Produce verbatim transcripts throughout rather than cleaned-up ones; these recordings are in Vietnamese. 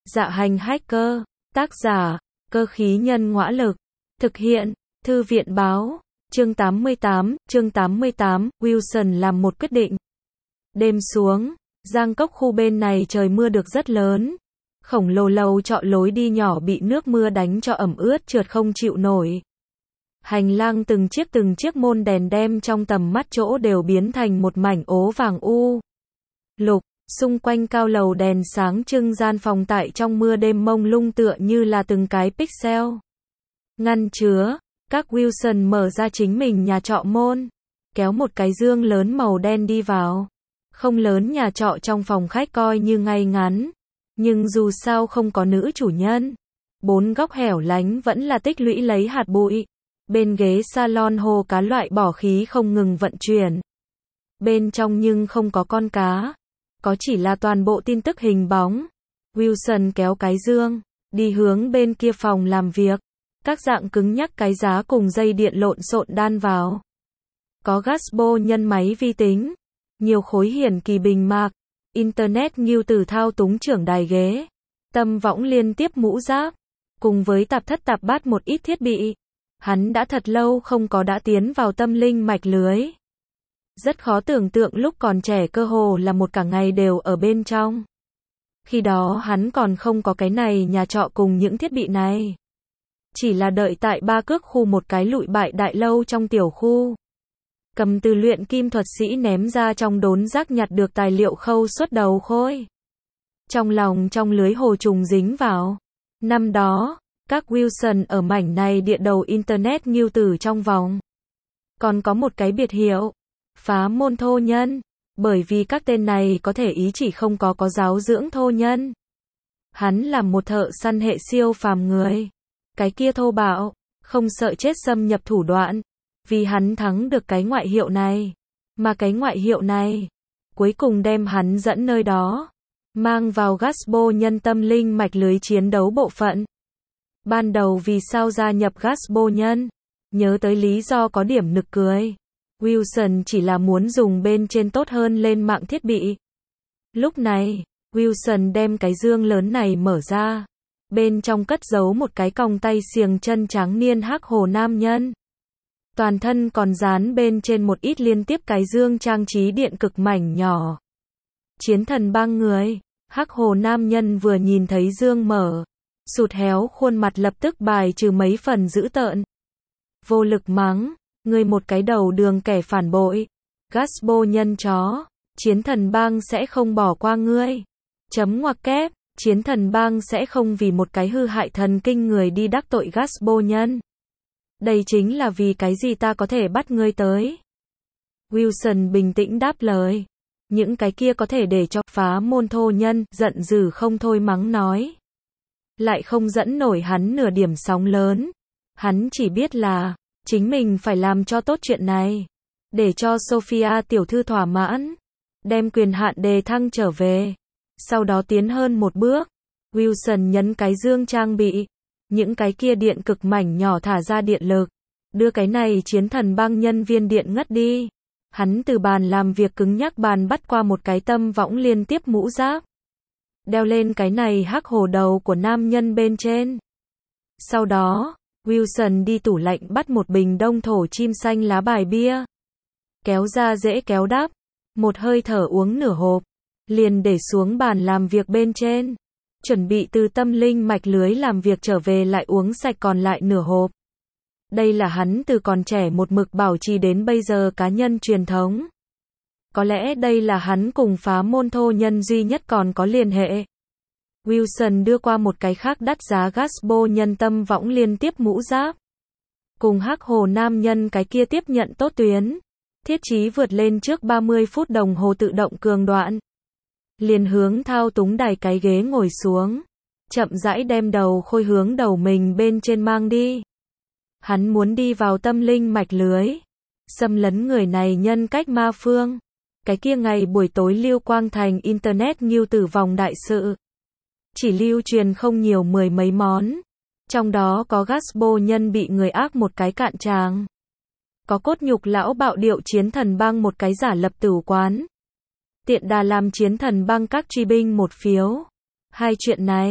Dạ hành hacker, tác giả, cơ khí nhân ngõa lực, thực hiện, thư viện báo, chương tám mươi tám, chương tám mươi tám, Wilson làm một quyết định. Đêm xuống, Giang Cốc khu bên này trời mưa được rất lớn. Khổng lồ lầu trọ lối đi nhỏ bị nước mưa đánh cho ẩm ướt trượt không chịu nổi. Hành lang từng chiếc từng chiếc môn đèn đem trong tầm mắt chỗ đều biến thành một mảnh ố vàng u. Lục, xung quanh cao lầu đèn sáng trưng, gian phòng tại trong mưa đêm mông lung tựa như là từng cái pixel. Ngăn chứa, các Wilson mở ra chính mình nhà trọ môn, kéo một cái dương lớn màu đen đi vào. Không lớn, nhà trọ trong phòng khách coi như ngay ngắn, nhưng dù sao không có nữ chủ nhân. Bốn góc hẻo lánh vẫn là tích lũy lấy hạt bụi. Bên ghế salon hồ cá loại bỏ khí không ngừng vận chuyển. Bên trong nhưng không có con cá, có chỉ là toàn bộ tin tức hình bóng. Wilson kéo cái dương, đi hướng bên kia phòng làm việc. Các dạng cứng nhắc cái giá cùng dây điện lộn xộn đan vào. Có Gasbo nhân máy vi tính, nhiều khối hiển kỳ bình mạc, Internet nghiêu từ thao túng trưởng đài ghế, tâm võng liên tiếp mũ giáp, cùng với tạp thất tạp bát một ít thiết bị. Hắn đã thật lâu không có đã tiến vào tâm linh mạch lưới. Rất khó tưởng tượng lúc còn trẻ cơ hồ là một cả ngày đều ở bên trong. Khi đó hắn còn không có cái này nhà trọ cùng những thiết bị này. Chỉ là đợi tại Ba Cước khu một cái lụi bại đại lâu trong tiểu khu. Cầm từ luyện kim thuật sĩ ném ra trong đốn rác nhặt được tài liệu khâu suốt đầu khôi. Trong lòng trong lưới hồ trùng dính vào. Năm đó, các Wilson ở mảnh này địa đầu Internet nghiêu tử trong vòng. Còn có một cái biệt hiệu, phá môn thô nhân, bởi vì các tên này có thể ý chỉ không có có giáo dưỡng thô nhân. Hắn là một thợ săn hệ siêu phàm người. Cái kia thô bạo, không sợ chết xâm nhập thủ đoạn. Vì hắn thắng được cái ngoại hiệu này. Mà cái ngoại hiệu này, cuối cùng đem hắn dẫn nơi đó. Mang vào Gasbo nhân tâm linh mạch lưới chiến đấu bộ phận. Ban đầu vì sao gia nhập Gasbo nhân? Nhớ tới lý do có điểm nực cười. Wilson chỉ là muốn dùng bên trên tốt hơn lên mạng thiết bị. Lúc này, Wilson đem cái dương lớn này mở ra. Bên trong cất giấu một cái còng tay xiềng chân trắng niên hắc hồ nam nhân. Toàn thân còn dán bên trên một ít liên tiếp cái dương trang trí điện cực mảnh nhỏ. Chiến thần bang người, hắc hồ nam nhân vừa nhìn thấy dương mở, sụt héo khuôn mặt lập tức bài trừ mấy phần dữ tợn. Vô lực mắng, ngươi một cái đầu đường kẻ phản bội. Gasbo nhân chó, chiến thần bang sẽ không bỏ qua ngươi. Chấm ngoặc kép, chiến thần bang sẽ không vì một cái hư hại thần kinh người đi đắc tội Gasbo nhân. Đây chính là vì cái gì ta có thể bắt ngươi tới. Wilson bình tĩnh đáp lời. Những cái kia có thể để cho phá môn thô nhân giận dữ không thôi mắng nói. Lại không dẫn nổi hắn nửa điểm sóng lớn. Hắn chỉ biết là, chính mình phải làm cho tốt chuyện này. Để cho Sophia tiểu thư thỏa mãn. Đem quyền hạn đề thăng trở về. Sau đó tiến hơn một bước. Wilson nhấn cái dương trang bị. Những cái kia điện cực mảnh nhỏ thả ra điện lực. Đưa cái này chiến thần bang nhân viên điện ngất đi. Hắn từ bàn làm việc cứng nhắc bàn bắt qua một cái tâm võng liên tiếp mũ giáp. Đeo lên cái này hắc hồ đầu của nam nhân bên trên. Sau đó, Wilson đi tủ lạnh bắt một bình đông thổ chim xanh lá bài bia. Kéo ra dễ kéo đắp. Một hơi thở uống nửa hộp. Liền để xuống bàn làm việc bên trên. Chuẩn bị từ tâm linh mạch lưới làm việc trở về lại uống sạch còn lại nửa hộp. Đây là hắn từ còn trẻ một mực bảo trì đến bây giờ cá nhân truyền thống. Có lẽ đây là hắn cùng phá môn thô nhân duy nhất còn có liên hệ. Wilson đưa qua một cái khác đắt giá Gasbo nhân tâm võng liên tiếp mũ giáp. Cùng hắc hồ nam nhân cái kia tiếp nhận tốt tuyến. Thiết chí vượt lên trước ba mươi phút đồng hồ tự động cường đoạn. Liền hướng thao túng đài cái ghế ngồi xuống. Chậm rãi đem đầu khôi hướng đầu mình bên trên mang đi. Hắn muốn đi vào tâm linh mạch lưới. Xâm lấn người này nhân cách ma phương. Cái kia ngày buổi tối Lưu Quang Thành Internet nghiêu tử vòng đại sự. Chỉ lưu truyền không nhiều mười mấy món. Trong đó có Gasbo nhân bị người ác một cái cạn tràng. Có cốt nhục lão bạo điệu chiến thần bang một cái giả lập tử quán. Tiện đà làm chiến thần bang các truy binh một phiếu. Hai chuyện này,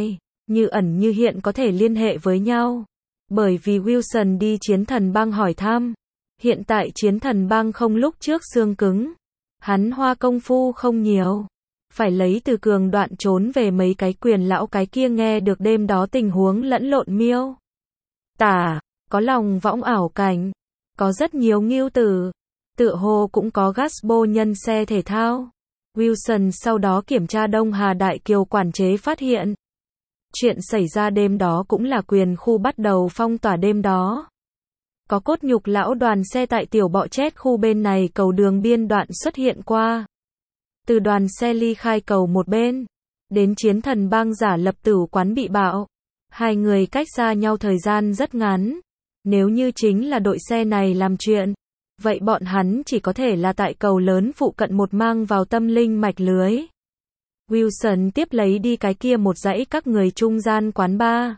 như ẩn như hiện có thể liên hệ với nhau. Bởi vì Wilson đi chiến thần bang hỏi thăm. Hiện tại chiến thần bang không lúc trước xương cứng. Hắn hoa công phu không nhiều. Phải lấy từ cường đoạn trốn về mấy cái quyền lão cái kia nghe được đêm đó tình huống lẫn lộn miêu tả, có lòng võng ảo cảnh, có rất nhiều ngưu tử, tựa hồ cũng có Gasbo nhân xe thể thao. Wilson sau đó kiểm tra Đông Hà Đại Kiều quản chế phát hiện. Chuyện xảy ra đêm đó cũng là quyền khu bắt đầu phong tỏa đêm đó. Có cốt nhục lão đoàn xe tại tiểu bọ chết khu bên này cầu đường biên đoạn xuất hiện qua. Từ đoàn xe ly khai cầu một bên, đến chiến thần bang giả lập tử quán bị bạo. Hai người cách xa nhau thời gian rất ngắn. Nếu như chính là đội xe này làm chuyện, vậy bọn hắn chỉ có thể là tại cầu lớn phụ cận một mang vào tâm linh mạch lưới. Wilson tiếp lấy đi cái kia một dãy các người trung gian quán bar.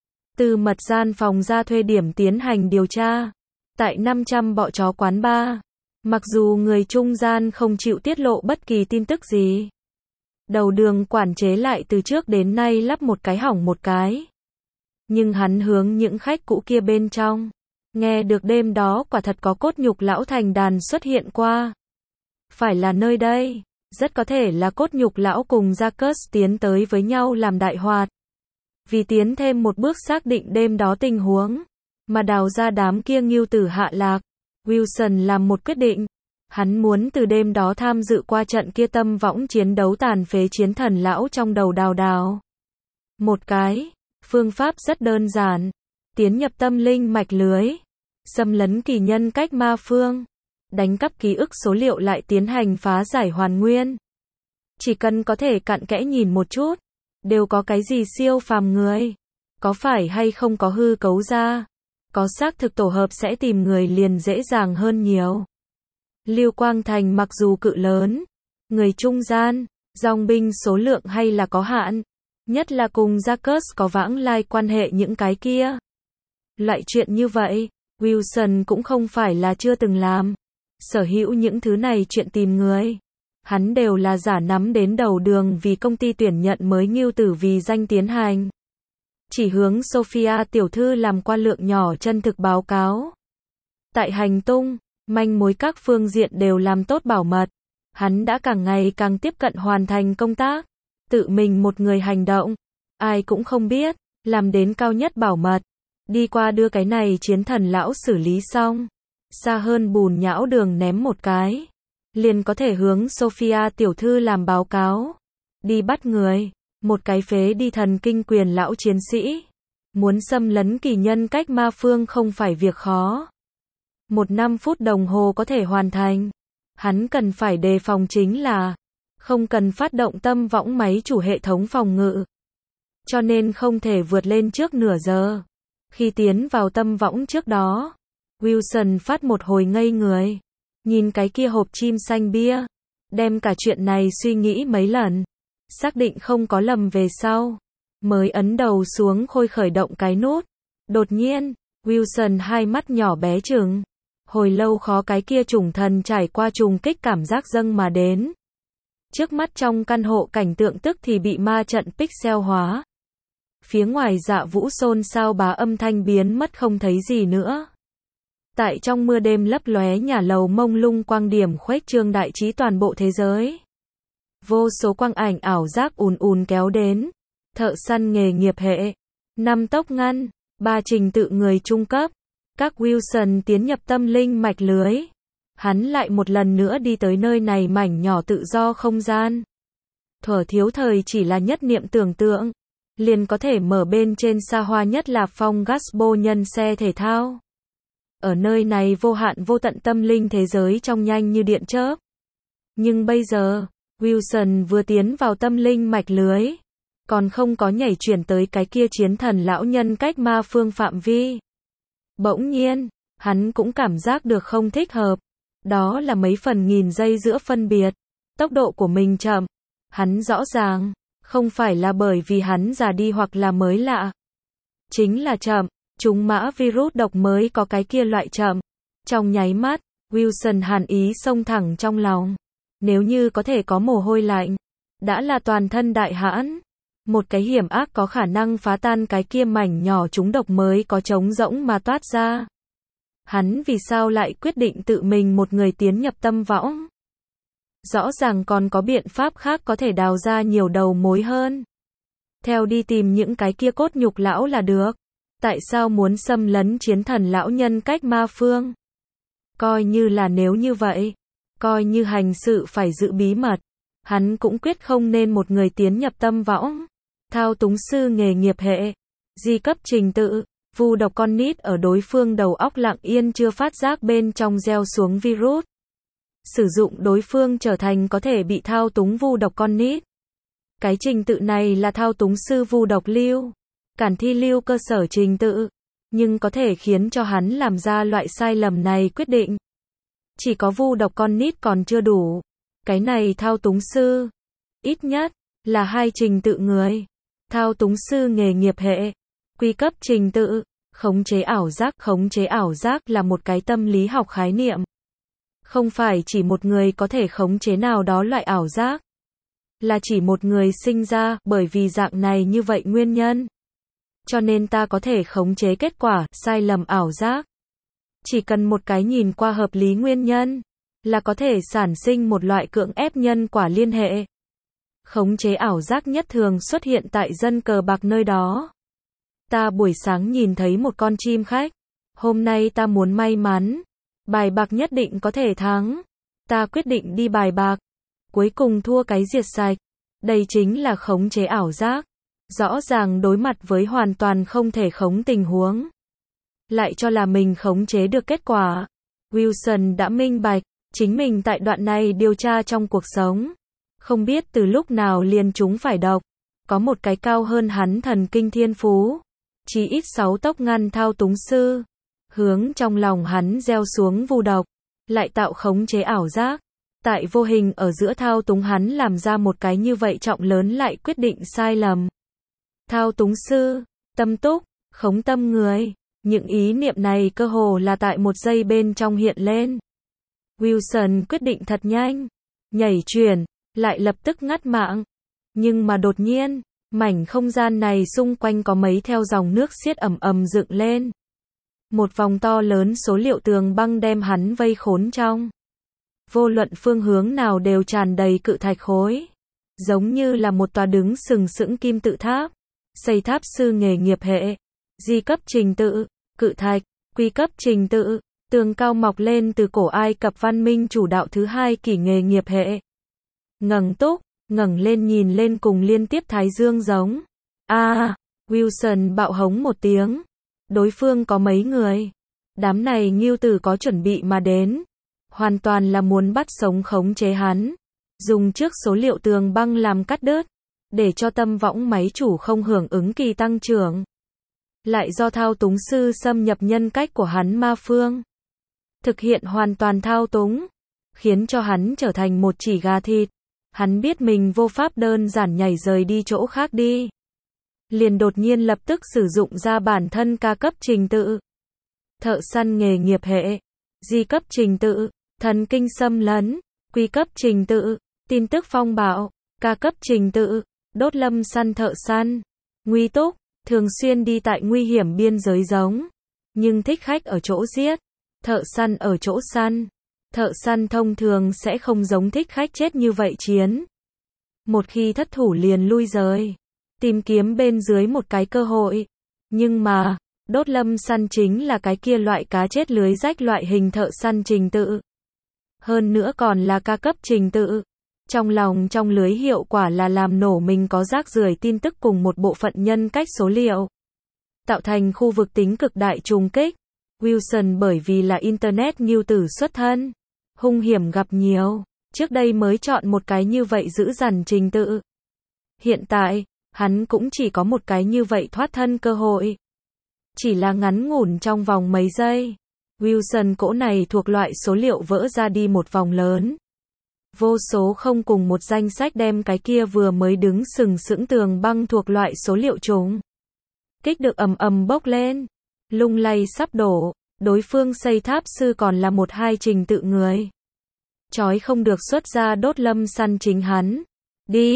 Từ mật gian phòng ra thuê điểm tiến hành điều tra. Tại năm trăm bọ chó quán bar. Mặc dù người trung gian không chịu tiết lộ bất kỳ tin tức gì. Đầu đường quản chế lại từ trước đến nay lắp một cái hỏng một cái. Nhưng hắn hướng những khách cũ kia bên trong. Nghe được đêm đó quả thật có cốt nhục lão thành đàn xuất hiện qua. Phải là nơi đây. Rất có thể là cốt nhục lão cùng Jacques tiến tới với nhau làm đại hoạt. Vì tiến thêm một bước xác định đêm đó tình huống. Mà đào ra đám kia ngưu tử hạ lạc. Wilson làm một quyết định. Hắn muốn từ đêm đó tham dự qua trận kia tâm võng chiến đấu tàn phế chiến thần lão trong đầu đào đào. Một cái. Phương pháp rất đơn giản. Tiến nhập tâm linh mạch lưới. Xâm lấn kỳ nhân cách ma phương. Đánh cắp ký ức số liệu lại tiến hành phá giải hoàn nguyên. Chỉ cần có thể cặn kẽ nhìn một chút. Đều có cái gì siêu phàm người. Có phải hay không có hư cấu ra. Có xác thực tổ hợp sẽ tìm người liền dễ dàng hơn nhiều. Lưu Quang Thành mặc dù cự lớn. Người trung gian. Dòng binh số lượng hay là có hạn. Nhất là cùng Jacques có vãng lai quan hệ những cái kia. Loại chuyện như vậy, Wilson cũng không phải là chưa từng làm. Sở hữu những thứ này chuyện tìm người. Hắn đều là giả nắm đến đầu đường vì công ty tuyển nhận mới ngưu tử vì danh tiến hành. Chỉ hướng Sophia tiểu thư làm qua lượng nhỏ chân thực báo cáo. Tại hành tung, manh mối các phương diện đều làm tốt bảo mật. Hắn đã càng ngày càng tiếp cận hoàn thành công tác. Tự mình một người hành động. Ai cũng không biết. Làm đến cao nhất bảo mật. Đi qua đưa cái này chiến thần lão xử lý xong. Xa hơn bùn nhão đường ném một cái. Liền có thể hướng Sophia tiểu thư làm báo cáo. Đi bắt người. Một cái phế đi thần kinh quyền lão chiến sĩ. Muốn xâm lấn kỳ nhân cách ma phương không phải việc khó. Một năm phút đồng hồ có thể hoàn thành. Hắn cần phải đề phòng chính là không cần phát động tâm võng máy chủ hệ thống phòng ngự. Cho nên không thể vượt lên trước nửa giờ. Khi tiến vào tâm võng trước đó, Wilson phát một hồi ngây người. Nhìn cái kia hộp chim xanh bia. Đem cả chuyện này suy nghĩ mấy lần. Xác định không có lầm về sau. Mới ấn đầu xuống khôi khởi động cái nút. Đột nhiên, Wilson hai mắt nhỏ bé trừng. Hồi lâu khó cái kia trùng thần trải qua trùng kích cảm giác dâng mà đến. Trước mắt trong căn hộ cảnh tượng tức thì bị ma trận pixel hóa. Phía ngoài Dạ Vũ xôn xao bá âm thanh biến mất không thấy gì nữa. Tại trong mưa đêm lấp lóe nhà lầu mông lung quang điểm khuếch trương đại trí toàn bộ thế giới. Vô số quang ảnh ảo giác ùn ùn kéo đến. Thợ săn nghề nghiệp hệ. Năm tốc ngăn. Ba trình tự người trung cấp. Các Wilson tiến nhập tâm linh mạch lưới. Hắn lại một lần nữa đi tới nơi này mảnh nhỏ tự do không gian. Thuở thiếu thời chỉ là nhất niệm tưởng tượng. Liền có thể mở bên trên xa hoa nhất là phong Gasbo nhân xe thể thao. Ở nơi này vô hạn vô tận tâm linh thế giới trong nhanh như điện chớp. Nhưng bây giờ, Wilson vừa tiến vào tâm linh mạch lưới. Còn không có nhảy chuyển tới cái kia chiến thần lão nhân cách ma phương phạm vi. Bỗng nhiên, hắn cũng cảm giác được không thích hợp. Đó là mấy phần nghìn giây giữa phân biệt. Tốc độ của mình chậm. Hắn rõ ràng, không phải là bởi vì hắn già đi hoặc là mới lạ. Chính là chậm, trúng mã virus độc mới có cái kia loại chậm. Trong nháy mắt, Wilson hàn ý xông thẳng trong lòng. Nếu như có thể có mồ hôi lạnh, đã là toàn thân đại hãn. Một cái hiểm ác có khả năng phá tan cái kia mảnh nhỏ trúng độc mới có trống rỗng mà toát ra. Hắn vì sao lại quyết định tự mình một người tiến nhập tâm võng? Rõ ràng còn có biện pháp khác có thể đào ra nhiều đầu mối hơn. Theo đi tìm những cái kia cốt nhục lão là được. Tại sao muốn xâm lấn chiến thần lão nhân cách ma phương? Coi như là nếu như vậy, coi như hành sự phải giữ bí mật, hắn cũng quyết không nên một người tiến nhập tâm võng. Thao túng sư nghề nghiệp hệ, di cấp trình tự, vu độc con nít ở đối phương đầu óc lặng yên chưa phát giác bên trong gieo xuống virus. Sử dụng đối phương trở thành có thể bị thao túng vu độc con nít. Cái trình tự này là thao túng sư vu độc lưu, cản thi lưu cơ sở trình tự, nhưng có thể khiến cho hắn làm ra loại sai lầm này quyết định. Chỉ có vu độc con nít còn chưa đủ. Cái này thao túng sư, ít nhất là hai trình tự người. Thao túng sư nghề nghiệp hệ, quy cấp trình tự, khống chế ảo giác. Khống chế ảo giác là một cái tâm lý học khái niệm. Không phải chỉ một người có thể khống chế nào đó loại ảo giác. Là chỉ một người sinh ra bởi vì dạng này như vậy nguyên nhân. Cho nên ta có thể khống chế kết quả, sai lầm ảo giác. Chỉ cần một cái nhìn qua hợp lý nguyên nhân, là có thể sản sinh một loại cưỡng ép nhân quả liên hệ. Khống chế ảo giác nhất thường xuất hiện tại dân cờ bạc nơi đó. Ta buổi sáng nhìn thấy một con chim khách. Hôm nay ta muốn may mắn. Bài bạc nhất định có thể thắng. Ta quyết định đi bài bạc. Cuối cùng thua cái diệt sạch. Đây chính là khống chế ảo giác. Rõ ràng đối mặt với hoàn toàn không thể khống tình huống. Lại cho là mình khống chế được kết quả. Wilson đã minh bạch, chính mình tại đoạn này điều tra trong cuộc sống. Không biết từ lúc nào liền chúng phải độc. Có một cái cao hơn hắn thần kinh thiên phú. Chỉ ít sáu tốc ngăn thao túng sư. Hướng trong lòng hắn gieo xuống vu độc. Lại tạo khống chế ảo giác. Tại vô hình ở giữa thao túng hắn làm ra một cái như vậy trọng lớn lại quyết định sai lầm. Thao túng sư, tâm túc, khống tâm người. Những ý niệm này cơ hồ là tại một giây bên trong hiện lên. Wilson quyết định thật nhanh. Nhảy chuyển, lại lập tức ngắt mạng. Nhưng mà đột nhiên, mảnh không gian này xung quanh có mấy theo dòng nước xiết ầm ầm dựng lên. Một vòng to lớn số liệu tường băng đem hắn vây khốn trong. Vô luận phương hướng nào đều tràn đầy cự thạch khối. Giống như là một tòa đứng sừng sững kim tự tháp. Xây tháp sư nghề nghiệp hệ. Di cấp trình tự, cự thạch, quy cấp trình tự, tường cao mọc lên từ cổ Ai Cập văn minh chủ đạo thứ hai kỷ nghề nghiệp hệ. Ngẩng túc, ngẩng lên nhìn lên cùng liên tiếp thái dương giống. A, à, Wilson bạo hống một tiếng. Đối phương có mấy người? Đám này Ngưu Tử có chuẩn bị mà đến. Hoàn toàn là muốn bắt sống khống chế hắn. Dùng trước số liệu tường băng làm cắt đứt. Để cho tâm võng máy chủ không hưởng ứng kỳ tăng trưởng. Lại do thao túng sư xâm nhập nhân cách của hắn ma phương. Thực hiện hoàn toàn thao túng. Khiến cho hắn trở thành một chỉ gà thịt. Hắn biết mình vô pháp đơn giản nhảy rời đi chỗ khác đi. Liền đột nhiên lập tức sử dụng ra bản thân ca cấp trình tự. Thợ săn nghề nghiệp hệ. Di cấp trình tự. Thần kinh xâm lấn. Quy cấp trình tự. Tin tức phong bạo. Ca cấp trình tự. Đốt lâm săn thợ săn. Nguy túc. Thường xuyên đi tại nguy hiểm biên giới giống. Nhưng thích khách ở chỗ giết. Thợ săn ở chỗ săn. Thợ săn thông thường sẽ không giống thích khách chết như vậy chiến. Một khi thất thủ liền lui rời. Tìm kiếm bên dưới một cái cơ hội. Nhưng mà, đốt lâm săn chính là cái kia loại cá chết lưới rách loại hình thợ săn trình tự. Hơn nữa còn là ca cấp trình tự. Trong lòng trong lưới hiệu quả là làm nổ mình có rác rưởi tin tức cùng một bộ phận nhân cách số liệu. Tạo thành khu vực tính cực đại trùng kích. Wilson bởi vì là Internet Ngưu Tử xuất thân. Hung hiểm gặp nhiều. Trước đây mới chọn một cái như vậy giữ dằn trình tự. Hiện tại, hắn cũng chỉ có một cái như vậy thoát thân cơ hội. Chỉ là ngắn ngủn trong vòng mấy giây. Wilson cỗ này thuộc loại số liệu vỡ ra đi một vòng lớn. Vô số không cùng một danh sách đem cái kia vừa mới đứng sừng sững tường băng thuộc loại số liệu trùng. Kích được ầm ầm bốc lên. Lung lay sắp đổ. Đối phương xây tháp sư còn là một hai trình tự người. Chói không được xuất ra đốt lâm săn chính hắn. Đi.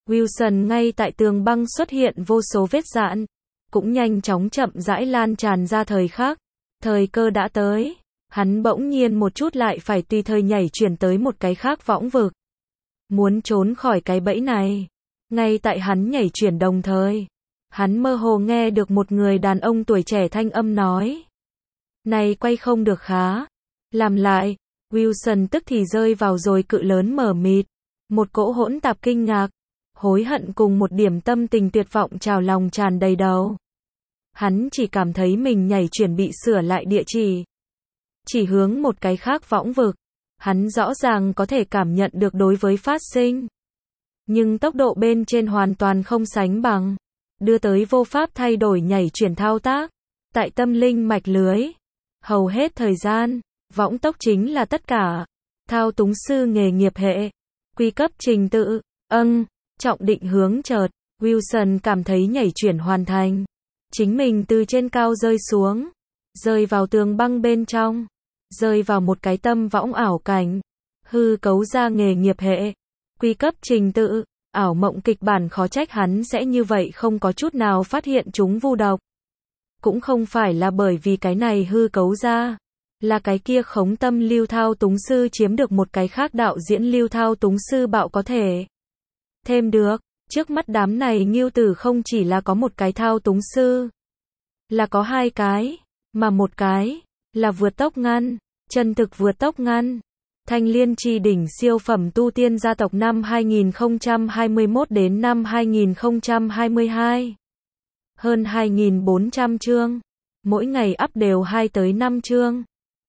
Wilson ngay tại tường băng xuất hiện vô số vết dạn, cũng nhanh chóng chậm rãi lan tràn ra thời khắc. Thời cơ đã tới, hắn bỗng nhiên một chút lại phải tùy thời nhảy chuyển tới một cái khác võng vực. Muốn trốn khỏi cái bẫy này. Ngay tại hắn nhảy chuyển đồng thời, hắn mơ hồ nghe được một người đàn ông tuổi trẻ thanh âm nói. Này quay không được khá. Làm lại, Wilson tức thì rơi vào rồi cự lớn mờ mịt. Một cỗ hỗn tạp kinh ngạc, hối hận cùng một điểm tâm tình tuyệt vọng trào lòng tràn đầy đầu. Hắn chỉ cảm thấy mình nhảy chuyển bị sửa lại địa chỉ. Chỉ hướng một cái khác võng vực. Hắn rõ ràng có thể cảm nhận được đối với phát sinh. Nhưng tốc độ bên trên hoàn toàn không sánh bằng. Đưa tới vô pháp thay đổi nhảy chuyển thao tác. Tại tâm linh mạch lưới. Hầu hết thời gian, võng tốc chính là tất cả. Thao túng sư nghề nghiệp hệ. Quy cấp trình tự. Âng, trọng định hướng chợt. Wilson cảm thấy nhảy chuyển hoàn thành. Chính mình từ trên cao rơi xuống. Rơi vào tường băng bên trong. Rơi vào một cái tâm võng ảo cảnh. Hư cấu ra nghề nghiệp hệ. Quy cấp trình tự. Ảo mộng kịch bản khó trách hắn sẽ như vậy không có chút nào phát hiện chúng vu độc. Cũng không phải là bởi vì cái này hư cấu ra. Là cái kia khống tâm lưu thao túng sư chiếm được một cái khác đạo diễn lưu thao túng sư bạo có thể. Thêm được, trước mắt đám này nghiêu tử không chỉ là có một cái thao túng sư. Là có hai cái, mà một cái, là vượt tốc ngăn, chân thực vượt tốc ngăn. Thanh Liên Chi đỉnh siêu phẩm tu tiên gia tộc năm hai nghìn không trăm hai mươi mốt đến năm hai nghìn không trăm hai mươi hai. Hơn hai nghìn bốn trăm chương. Mỗi ngày up đều hai tới năm chương.